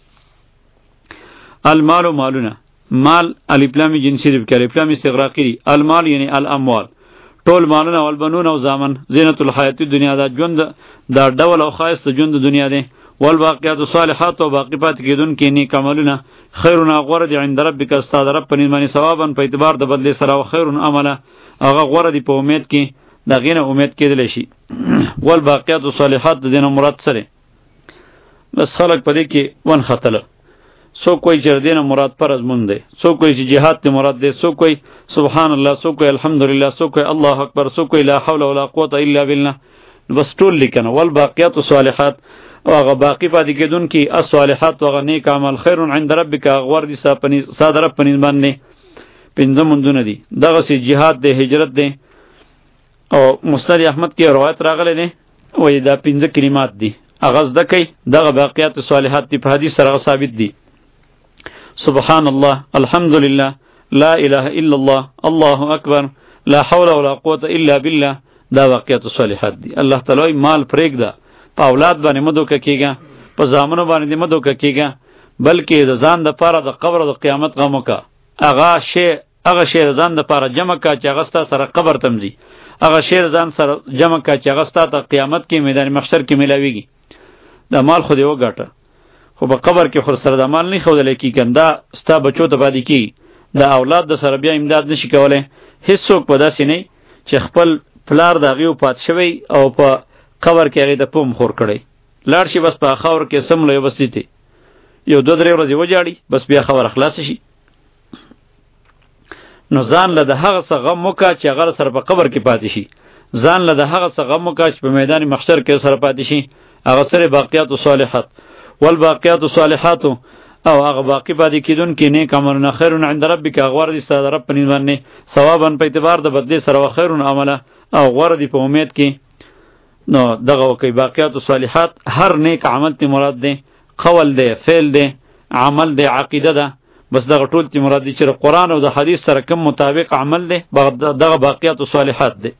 المال و مالونه، مال الفلام جنسی دی بکر الفلام استغراقی دی. المال یعنی الاموال، ټول مالونه او البنون او زامن زینت الحیات دنیا دا ژوند دا ډول او ښایسته ژوند دنیا دی. والباقیات الصالحات او باقی پاتې کېدونکي نیک عملونه خیرونه غوره دي عند ربک ستا د رب په نزد باندې ثوابا په اعتبار د بدلې سره او خیر عمله هغه غوره دي په امید کې د هغې نه امید کېدلی شي. والباقیات الصالحات د دې نه مراد سره بس خلک په دې کې ونښتله. څوک وایي چې د دې نه مراد فرض مون دی، څوک وایي چې جهاد ته مراد دی، څوک وایي سبحان الله، څوک وایي الحمدلله، څوک وایي الله اکبر، څوک وایي لا حول ولا قوة الا بالله. بس ټول لیکنه والباقیات الصالحات او هغه باقی پاتې کېدونکي الصالحات هغه نیک عمل خیر عند ربک غوره دي ستا د رب په نزد باندې. پنځه مونځونه دي، دغسې جهاد دی، هجرت دی. او مسند احمد کې روایت راغلی دی وایي دا پنځه کلمات دي هغه زده کوي، دغه باقیات صالحات دي، په حدیث سره ثابت دي. سبحان الله، الحمدلله، لا اله الا الله، الله اکبر، لا حول ولا قوة الا بالله، دا باقیات صالحات دي. الله تعالی مال پرېږده، په اولاد باندې مه دوکه کېږه، په زامنو باندې مه دوکه کېږه، بلکې د ځان دپاره د قبر او د قیامت غم وکړه. هغه شی هغه شی د ځان دپاره جمع کړه چې هغه ستا سره قبر ته ځي، هغه شی د ځان سره جمع کړه چې هغه ستا ته قیامت کې میدان محشر کې میلاویږي. دا مال خو دې وګاټه، خو په قبر کې خو سره د مال نه ښودلی کېږي، دا ستا بچو ته پاتې کېږي. د اولاد د سره بیا امداد نشي کولی. هېڅوک په داسې نه چې خپل پلار د هغې وفات شوی او په قبر کې هغې ته پوم خور کړی، لاړ شي بس په خاور کې سم لوي بس دي یو دو درې ورځې وجاړي بس بیا خبر خلاص شي. نو ځان له د هغه څه غم وکړه چې هغه سره په قبر کې پاتې شي، ځان له د هغه څه غم وکړه چې په میدان محشر کې سره پاتې شي. هغه سره باقیات الصالحات والباقیات الصالحات او هغه باقی پاتې کیدونکي نیک عملونه خیرون عند ربک، غوړ دي ستاسو رب په نيز باندې ثوابا په اعتبار د بدلی سره او خیرون عمله او غوړ دي په امید کې. نو دغه وکي باقیات الصالحات هر نیک عمل ته مراد دی، قول دی، فعل دی، عمل دی، عقیده ده، بس دغه ټول ته مراد دي چې قرآن او د حدیث سره کوم مطابق عمل دی دغه باقیات الصالحات دی.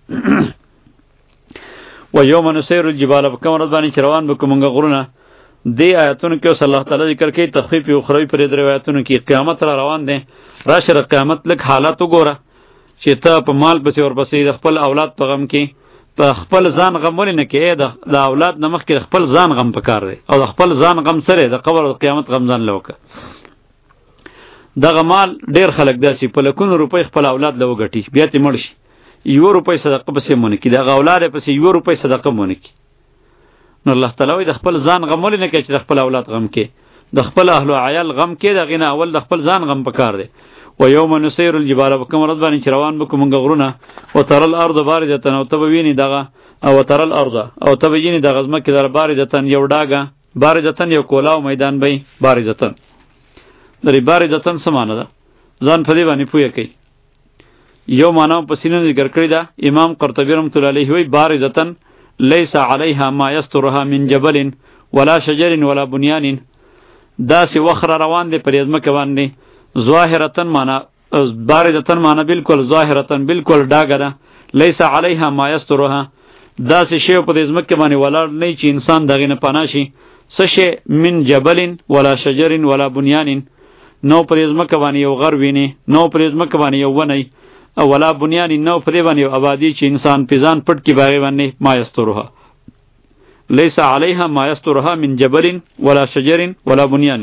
و یوم نسیر الجبال په کوم ورځ باندې چې روان به کومه غرونه. دی آیاتونو کې اوس الله تعالی ذکر کوي تخفیف او اخروی پر درې آیاتونو کې قیامت را روان دی. راشه قیامت لک حالات وګوره چې ته په مال پسې اور پسې د خپل اولاد په غم کې په خپل ځان غم ولې نه کې د اولاد نه مخکې خپل ځان غم پکار دی او د خپل ځان غم سره د قبر او قیامت غم ځان لوکه. دغه مال ډیر خلک داسې په لکونو روپۍ خپل اولاد له وګټي بیا ته مړ شي یو روپۍ صدقه پسې مونږ کې دغه اولاد پسې یو روپۍ صدقه مونږ کې. نو الله تعالی د خپل ځان غم ولې نه کوي چې د خپل اولاد غم کې د خپل اهل او عیال غم کې دغه نه اول د خپل ځان غم پکار دی. و یوم نسیر الجبال بكم رد باندې چې روان بکوم غرونه او ترل ارض باردتن او تبوینی دغه او ترل ارض او تبوینی دغه ځمکه در باردتن یو ډاګه باردتن یو کولاو میدان به باردتن درې باردتن سمانه ده ځان په دې باندې پوهه کوي. یو معنا په سینې ذکر کړی دا امام قرطبی رحمۃ اللہ علیہ وی باردتن لیس علیها ما یسترها من جبل ولا شجر ولا بنیان. دا سی وخر روان دی پر ځمکه باندې ظاهرتن معنا باردتن معنا بالکل ظاهرتن بالکل ډاګه ده لیس علیها ما یسترها دا سی شی په ځمکه باندې ولاړ نه چې انسان دغه نه پناه شي سشه من جبل ولا شجر ولا بنیان نو پر ځمکه باندې یو غر ویني نو پر ځمکه باندې یو ونی او ولا بنیان نو پر باندې یو آبادی چې انسان پیزان پټ کی باغې باندې ما یسترها لیس علیها ما یسترها من جبل ولا شجر ولا بنیان.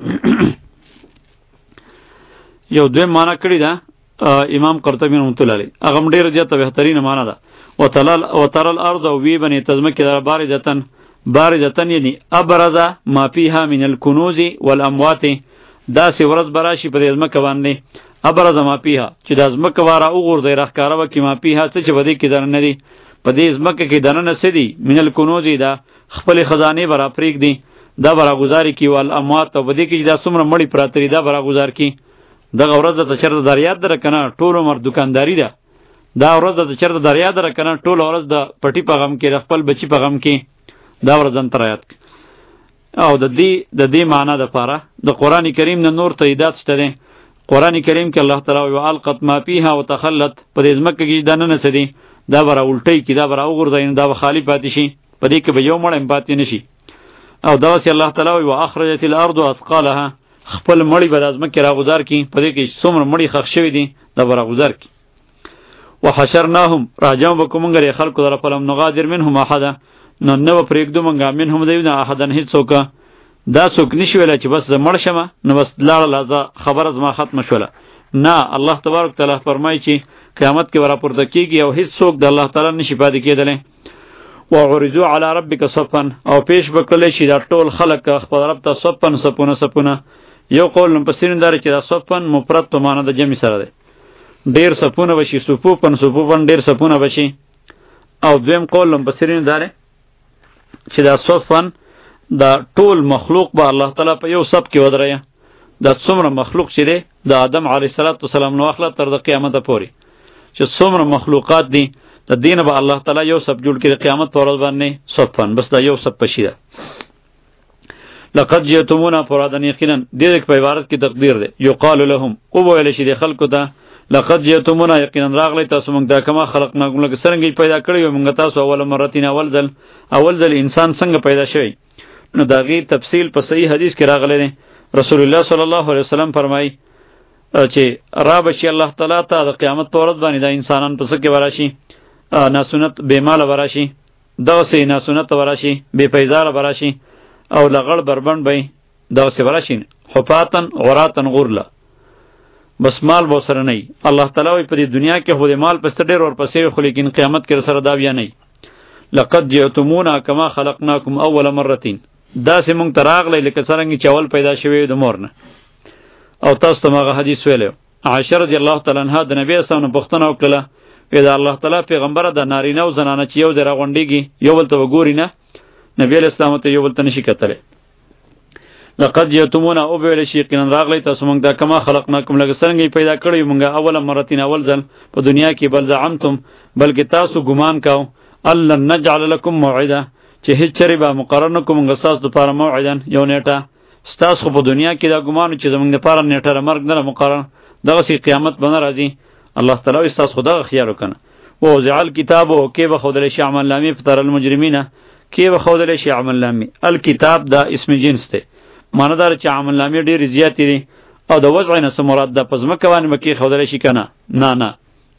یو دوی معنا کړی دا امام قرطبی رحمۃ اللہ علیہ هغه ډیر زیاته بهترینه معنا ده. وتلل وترل ارض وی بنی تزمکه در باردتن باردتن یعنی ابرز ما فيها من الكنوز والاموات. دا سی ورځ براشي په ځمکه باندې ابرز ما فيها چې د ځمکه واره وګورځي راخکاره وکي ما فيها څه چې بده کې درنه دي په دې ځمکه کې درنه سدي من الكنوز دا خپل خزانه برا پریک دي دا برا گزاري کی ول اموات او بده کې دا څومره مړی پراتري دا برا گزار کی. دغه ورځ د چرته دریاد در کنه ټول عمر دکانداری ده دا ورځ د چرته دریاد در کنه ټول ورځ د پټی په غم کې خپل بچی په غم کې دا ورځ انترایات او د دې د دې معنی د پاره د قران کریم نه نور تاییدات شته ده. قران کریم کې الله تعالی او القت ما فيها وتخلت په دې ځمکه کې دنه نه سدي دا برا الټی کې دا برا وګرځین دا خالی پاتې شي په دې کې به یو مړ پاتې نشي. او دا وسی الله تعالی او اخرجت الارض اثقالها خپل مړی به لازم کې راغوزار کی په دې کې څومره مړی خښ شوی دي دا به راغوزار کی. وحشرناهم راجم وکومغه خلق در فلم نغادر منهم احد نو نو پرېګدو مونږه منهم دیونه احدن هیڅ څوک دا څوک نشي ویل چې بس زه مړ شمه نو بس لاړه لازه خبر از ما ختم شوله. نه الله تبارک تعالی فرمایي چې قیامت کې ورا پورته کیږي او هیڅ څوک د الله تعالی نشي پاتې کېدلی. وعرضوا علی ربک صفا او پیش بکړل شي دا ټول خلق خپل رب ته صفن صفونه صفونه. یو قول مفسرین دار چې دا صفن مفرد په معنی د جمع سره ده ډیر صفونه وشي صفوفن صفوفن ډیر صفونه وشي. او دویم قول مفسرین دار چې دا صفن دا ټول مخلوق به الله تعالی په یو صف کې ودریا دا څومره مخلوق چې دی د آدم علیه السلام نو اخلا تر د قیامت پورې چې څومره مخلوقات دي د دین به الله تعالی یو صف جوړ کړي قیامت پر ورځ باندې صفن بس دا یو صف پشي ده. لقد جئتمونا فرادن یقینا دې په عبارت کې تقدیر ده یقال لهم او ویل شي د خلکو ته لقد جئتمونا یقینا راغلی تاسو موږ دا کما خلقنا موږ څنګه پیدا کړی موږ تاسو اول مرتين اول ځل اول ځل انسان څنګه پیدا شوی. نو دا غي تفصیل په صحیح حدیث کې راغلی دی. رسول الله صلی الله علیه وسلم فرمایي چې را بشي الله تعالی ته د قیامت پر ورځ باندې دا انسانان پس کې وراشي ناسنت بے مال وراشي دا سه ناسنت وراشي بے پیزار وراشي او لغړ بربند به دا سه وراشي حفاتن غراتن غرلا بس مال به سره نه. الله تعالی په دې دنیا کې خو دې مال پسته ډېر ور پسې خو لیکن قیامت کې سره دا بیا نه. لقد جئتمونا کما خلقناکم اول مرتين دا سه مونږ تراغلی لکه څنګه چې اول پیدا شوی د مورنه. او تاسو ته هغه حدیث ویلو عائشہ رضی الله تعالی عنها د نبی اسلام نه پوښتنه وکړه پیدا الله تعالی پیغمبر د نارینه او زنانه چې یو ځای غونډيږي یو بل ته وګوري نه نبی اسلام ته یو بل ته نشي کتل. لقد جئتمونا او به شي قنن راغلی تاسو مونږ دا کما خلقناکم لکه څنګه پیدا کړی مونږه اول مرتين اول ځل په دنیا کې بل زعمتم بلکې تاسو ګمان کاو الله نجعل لكم موعدا چې هیڅ چری به مقرر نکوم موږ تاسو لپاره موعدن یو نیټه تاسو په دنیا کې دا ګمان چې زمونږ لپاره نیټه مرګ نه مقرر دغه سي قیامت باندې راځي. الله تعالی تاسو خدا خیال وکنه او زعل کتاب او کې به خدای شي عمل نامې فتر المجرمین کې به خدای شي عمل نامې الکتاب دا اسم جنس ته معنی دار چې عمل نامې ډېر زیات دي او د وضع نه مراد د پزما کوي مکه خدای شي کنه نه نه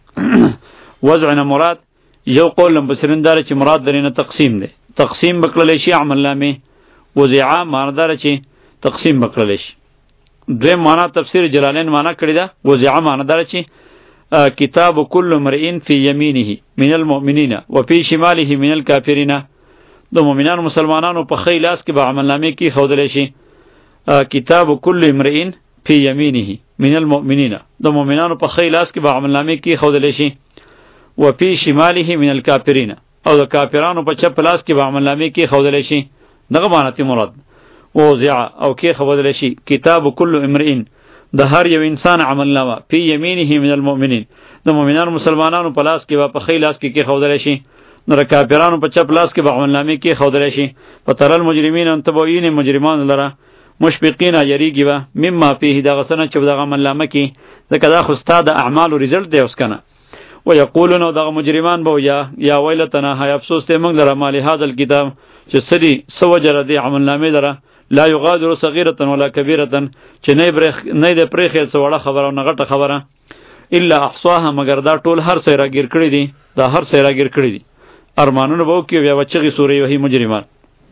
وضع نه مراد یو قول مبصرین دار چې مراد درینه تقسیم دی تقسیم بکړل شي عمل نامې وضع معنی دار چې تقسیم بکړل شي. دوی معنا تفسیر جلالین معنا کړی دا وضع معنی دار چې کتاب کل امرئ فی یمینه من المؤمنین و فی شماله من الکافرین د مؤمنانو مسلمانانو په خی لاس کې به عمل نامې کې خودل شي. کتاب کل امرئ فی یمینه من المؤمنین د مؤمنانو په خی لاس کې به عمل نامې کې خودل شي و فی شماله من الکافرین او د کافرانو په چپ لاس کې به عمل نامې کې خودل شي. دغه معنی ته مراد وضع او کې خودل شي کتاب کل امرئ د هر یو انسان عمل نامه فی یمینه من المؤمنین د مؤمنانو مسلمانانو په لاس کې به په خی لاس کې کې خودل شي نو د کافرانو په چپ لاس کې به عمل نامې کې خودل شي. فتر المجرمین ان تبوین مجرمان لره مشفقین یریږي به مما فيه دغه سنه چې دغه عمل نامه کې ځکه دا خو ستاد اعمال رزلټ دی اوس کنه و یقولون دغه مجرمان به یا یا ویلتنا هاي افسوس ته موږ لره مال هذا الكتاب چې سدي سو جره دی عمل نامې لره لا یغادر صغیرة ولا کبیرة چې نه برخ نه د پرېخې څوړه خبره او نغټه خبره الا احصاها مگر دا ټول هر څه راګیر کړی دي دا هر څه راګیر کړی دي ارمانونه به کې بیا وچغي سورې وهي مجرمان.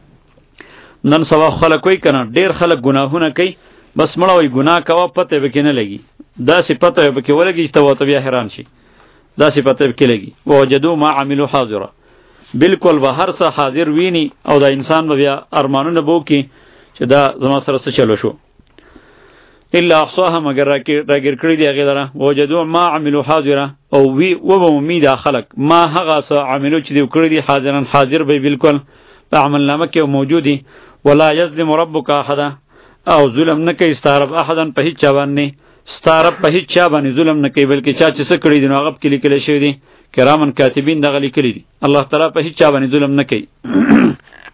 نن سوا خلک کوي کنه ډیر خلک ګناهونه کوي بس مړه وي ګناه کوا پته به کې نه لګي دا صفته به کې ولګي ته وته بیا حیران شي دا صفته به کې لګي وجدوا ما عملوا حاضرا بالکل به هر څه حاضر ویني او دا انسان بیا ارمانونه بو کې چې دا زما سره څه چلو شو الا احصاها مگر راګر کړی دی هغه دره وجدوا ما عملوا حاضرا او وی و به امید خلق ما هغه څه عملو چې دی کړی دی حاضرن حاضر به بالکل په عمل نامه کې موجودي ولا یظلم ربک احد او ظلم نه کوي ستارب احدن په هیڅ چا باندې ستارب په هیڅ چا باندې ظلم نه کوي بلکې چا چې څه کړی دی نو هغه کې لیکل شوی دی کرامن کاتبین دغه لیکلی دی الله تعالی په هیڅ چا باندې ظلم نه کوي.